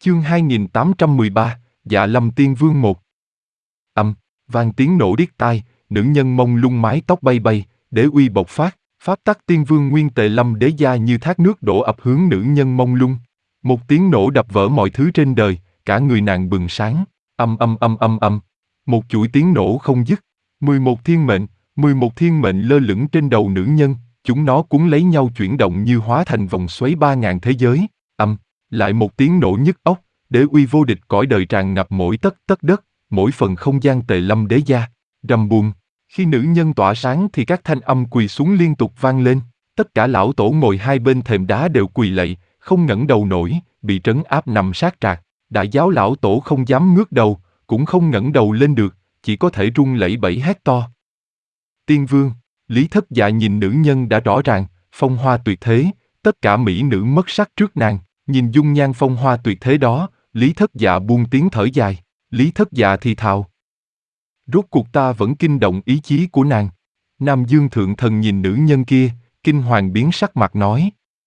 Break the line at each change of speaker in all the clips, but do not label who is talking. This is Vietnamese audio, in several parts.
Chương 2813, Dạ Lâm Tiên Vương 1. Vang tiếng nổ điếc tai, nữ nhân mông lung mái tóc bay bay, đế uy bộc phát, pháp tắc Tiên Vương Nguyên Tề Lâm Đế gia như thác nước đổ ập hướng nữ nhân mông lung. Một tiếng nổ đập vỡ mọi thứ trên đời, cả người nàng bừng sáng. Một chuỗi tiếng nổ không dứt. 11 thiên mệnh lơ lửng trên đầu nữ nhân, chúng nó cuốn lấy nhau chuyển động như hóa thành vòng xoáy 3000 thế giới. Lại một tiếng nổ nhức óc, đế uy vô địch cõi đời tràn ngập mỗi tấc tấc đất, mỗi phần không gian Tề Lâm Đế gia. Rầm buông. Khi nữ nhân tỏa sáng thì các thanh âm quỳ xuống liên tục vang lên. Tất cả lão tổ ngồi hai bên thềm đá đều quỳ lạy, không ngẩng đầu nổi, bị trấn áp nằm sát trạc. Đại giáo lão tổ không dám ngước đầu, cũng không ngẩng đầu lên được, chỉ có thể run lẩy bẩy hét to. Tiên Vương, Lý Thất Dạ nhìn nữ nhân đã rõ ràng, phong hoa tuyệt thế, tất cả mỹ nữ mất sắc trước nàng. Nhìn dung nhan phong hoa tuyệt thế đó, Lý Thất Dạ buông tiếng thở dài. Lý Thất Dạ thì thào. Rốt cuộc ta vẫn kinh động ý chí của nàng. Nam Dương Thượng Thần nhìn nữ nhân kia, kinh hoàng biến sắc mặt nói.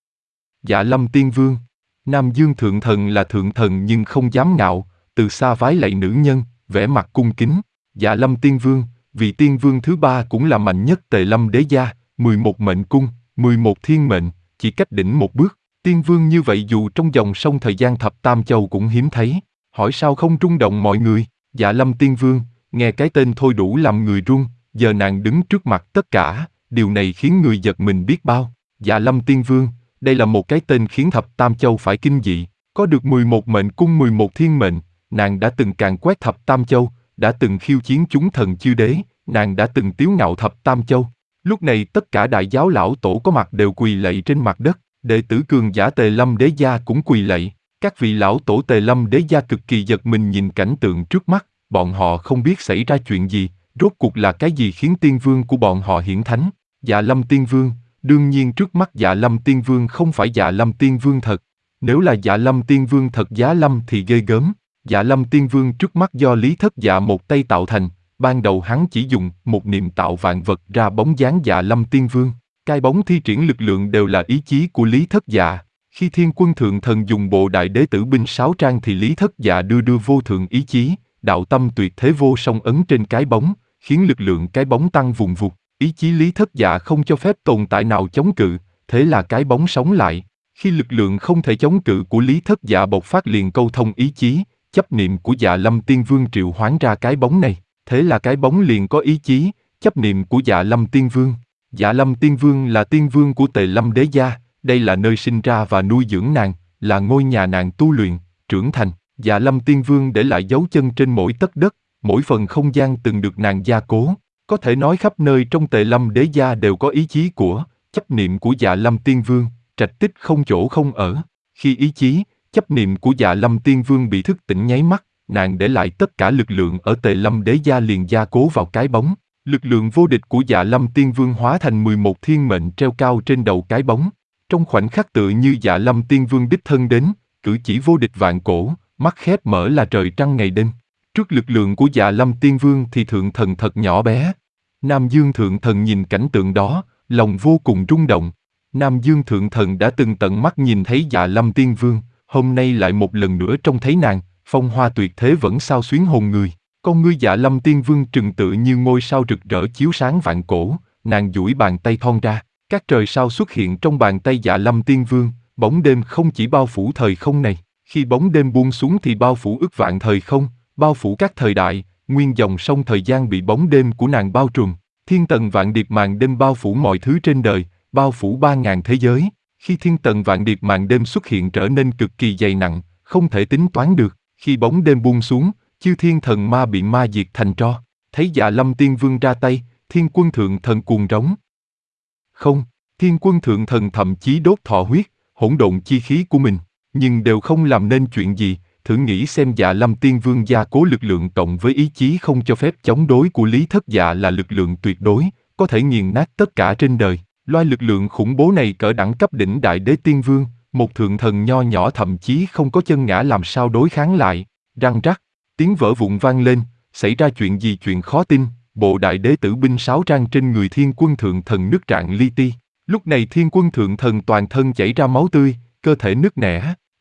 Dạ Lâm Tiên Vương. Nam Dương Thượng Thần là Thượng Thần nhưng không dám ngạo, từ xa vái lạy nữ nhân, vẻ mặt cung kính. Dạ Lâm Tiên Vương, vị Tiên Vương thứ ba cũng là mạnh nhất Tề Lâm Đế gia, 11 mệnh cung, 11 thiên mệnh, chỉ cách đỉnh một bước. Tiên Vương như vậy dù trong dòng sông thời gian thập tam châu cũng hiếm thấy. Hỏi sao không rung động mọi người? Dạ Lâm Tiên Vương, nghe cái tên thôi đủ làm người run, giờ nàng đứng trước mặt tất cả, điều này khiến người giật mình biết bao. Dạ Lâm Tiên Vương, đây là một cái tên khiến thập tam châu phải kinh dị. Có được 11 mệnh cung 11 thiên mệnh, nàng đã từng càn quét thập tam châu, đã từng khiêu chiến chúng thần chư đế, nàng đã từng tiếu ngạo thập tam châu. Lúc này tất cả đại giáo lão tổ có mặt đều quỳ lạy trên mặt đất. Đệ tử cường giả Tề Lâm Đế gia cũng quỳ lạy. Các vị lão tổ Tề Lâm Đế gia cực kỳ giật mình nhìn cảnh tượng trước mắt, bọn họ không biết xảy ra chuyện gì, rốt cuộc là cái gì khiến Tiên Vương của bọn họ hiển thánh. Dạ Lâm Tiên Vương, đương nhiên trước mắt Dạ Lâm Tiên Vương không phải Dạ Lâm Tiên Vương thật. Nếu là Dạ Lâm Tiên Vương thật giá lâm thì ghê gớm. Dạ Lâm Tiên Vương trước mắt do Lý Thất Dạ một tay tạo thành, ban đầu hắn chỉ dùng một niệm tạo vạn vật ra bóng dáng Dạ Lâm Tiên Vương. Cái bóng thi triển lực lượng đều là ý chí của Lý Thất Dạ. Khi Thiên Quân Thượng Thần dùng bộ đại đế tử binh 6 trang thì Lý Thất Dạ đưa vô thượng ý chí, đạo tâm tuyệt thế vô song ấn trên cái bóng, khiến lực lượng cái bóng tăng vùn vụt. Ý chí Lý Thất Dạ không cho phép tồn tại nào chống cự, thế là cái bóng sống lại. Khi lực lượng không thể chống cự của Lý Thất Dạ bộc phát liền câu thông ý chí, chấp niệm của Dạ Lâm Tiên Vương triệu hoán ra cái bóng này, thế là cái bóng liền có ý chí, chấp niệm của Dạ Lâm Tiên Vương. Dạ Lâm Tiên Vương là Tiên Vương của Tề Lâm Đế gia, đây là nơi sinh ra và nuôi dưỡng nàng, là ngôi nhà nàng tu luyện, trưởng thành. Dạ Lâm Tiên Vương để lại dấu chân trên mỗi tấc đất, mỗi phần không gian từng được nàng gia cố. Có thể nói khắp nơi trong Tề Lâm Đế gia đều có ý chí của, chấp niệm của Dạ Lâm Tiên Vương, trạch tích không chỗ không ở. Khi ý chí, chấp niệm của Dạ Lâm Tiên Vương bị thức tỉnh nháy mắt, nàng để lại tất cả lực lượng ở Tề Lâm Đế gia liền gia cố vào cái bóng. Lực lượng vô địch của Dạ Lâm Tiên Vương hóa thành 11 thiên mệnh treo cao trên đầu cái bóng. Trong khoảnh khắc tựa như Dạ Lâm Tiên Vương đích thân đến, cử chỉ vô địch vạn cổ, mắt khép mở là trời trăng ngày đêm. Trước lực lượng của Dạ Lâm Tiên Vương thì Thượng Thần thật nhỏ bé. Nam Dương Thượng Thần nhìn cảnh tượng đó, lòng vô cùng rung động. Nam Dương Thượng Thần đã từng tận mắt nhìn thấy Dạ Lâm Tiên Vương, hôm nay lại một lần nữa trông thấy nàng, phong hoa tuyệt thế vẫn xao xuyến hồn người. Con ngươi Dạ Lâm Tiên Vương trừng tựa như ngôi sao rực rỡ chiếu sáng vạn cổ, nàng duỗi bàn tay thon ra, các trời sao xuất hiện trong bàn tay Dạ Lâm Tiên Vương, bóng đêm không chỉ bao phủ thời không này, khi bóng đêm buông xuống thì bao phủ ức vạn thời không, bao phủ các thời đại, nguyên dòng sông thời gian bị bóng đêm của nàng bao trùm, thiên tầng vạn điệp màn đêm bao phủ mọi thứ trên đời, bao phủ 3000 thế giới. Khi thiên tầng vạn điệp màn đêm xuất hiện trở nên cực kỳ dày nặng, không thể tính toán được, khi bóng đêm buông xuống, chư thiên thần ma bị ma diệt thành tro. Thấy Dạ Lâm Tiên Vương ra tay, Thiên Quân Thượng Thần cuồng rống. Không, Thiên Quân Thượng Thần thậm chí đốt thọ huyết, hỗn độn chi khí của mình, nhưng đều không làm nên chuyện gì. Thử nghĩ xem Dạ Lâm Tiên Vương gia cố lực lượng cộng với ý chí không cho phép chống đối của Lý Thất Dạ là lực lượng tuyệt đối, có thể nghiền nát tất cả trên đời. Loài lực lượng khủng bố này cỡ đẳng cấp đỉnh đại đế tiên vương, một thượng thần nho nhỏ thậm chí không có chân ngã làm sao đối kháng lại. Răng rắc, tiếng vỡ vụn vang lên, xảy ra chuyện gì chuyện khó tin, bộ đại đế tử binh 6 trang trên người Thiên Quân Thượng Thần nứt rạn li ti. Lúc này Thiên Quân Thượng Thần toàn thân chảy ra máu tươi, cơ thể nứt nẻ.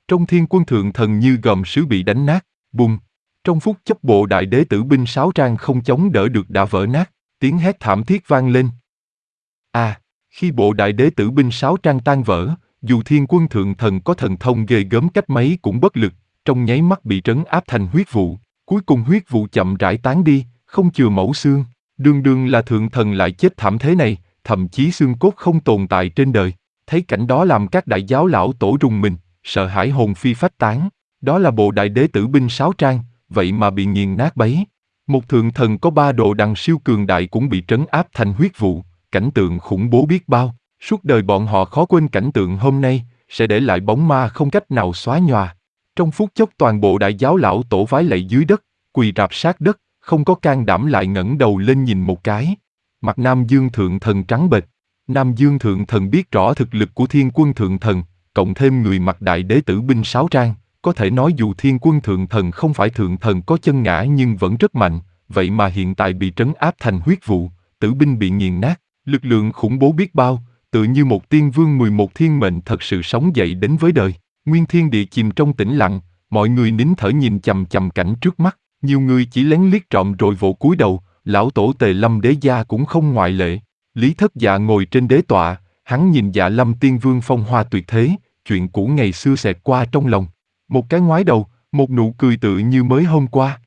Trong Thiên Quân Thượng Thần như gồm sứ bị đánh nát, bùng. Trong phút chốc bộ đại đế tử binh 6 trang không chống đỡ được đã vỡ nát, tiếng hét thảm thiết vang lên. Khi bộ đại đế tử binh 6 trang tan vỡ, dù Thiên Quân Thượng Thần có thần thông ghê gớm cách mấy cũng bất lực, trong nháy mắt bị trấn áp thành huyết vụ. Cuối cùng huyết vụ chậm rãi tán đi, không chừa mẩu xương. Đương đương là Thượng Thần lại chết thảm thế này, thậm chí xương cốt không tồn tại trên đời. Thấy cảnh đó làm các đại giáo lão tổ rùng mình, sợ hãi hồn phi phách tán. Đó là bộ đại đế tử binh 6 trang, vậy mà bị nghiền nát bấy. Một Thượng Thần có 3 độ đằng siêu cường đại cũng bị trấn áp thành huyết vụ, cảnh tượng khủng bố biết bao. Suốt đời bọn họ khó quên cảnh tượng hôm nay, sẽ để lại bóng ma không cách nào xóa nhòa. Trong phút chốc toàn bộ đại giáo lão tổ vái lạy dưới đất, quỳ rạp sát đất, không có can đảm lại ngẩng đầu lên nhìn một cái. Mặt Nam Dương Thượng Thần trắng bệch. Nam Dương Thượng Thần biết rõ thực lực của Thiên Quân Thượng Thần, cộng thêm người mặc đại đế tử binh 6 trang, có thể nói dù Thiên Quân Thượng Thần không phải Thượng Thần có chân ngã nhưng vẫn rất mạnh, vậy mà hiện tại bị trấn áp thành huyết vụ, tử binh bị nghiền nát, lực lượng khủng bố biết bao, tự như một tiên vương 11 thiên mệnh thật sự sống dậy đến với đời. Nguyên thiên địa chìm trong tĩnh lặng, mọi người nín thở nhìn chằm chằm cảnh trước mắt, nhiều người chỉ lén liếc trộm rồi vội cúi đầu, lão tổ Tề Lâm Đế Gia cũng không ngoại lệ. Lý Thất Dạ ngồi trên đế tọa, hắn nhìn Dạ Lâm Tiên Vương phong hoa tuyệt thế, chuyện cũ ngày xưa xẹt qua trong lòng. Một cái ngoái đầu, một nụ cười tự như mới hôm qua.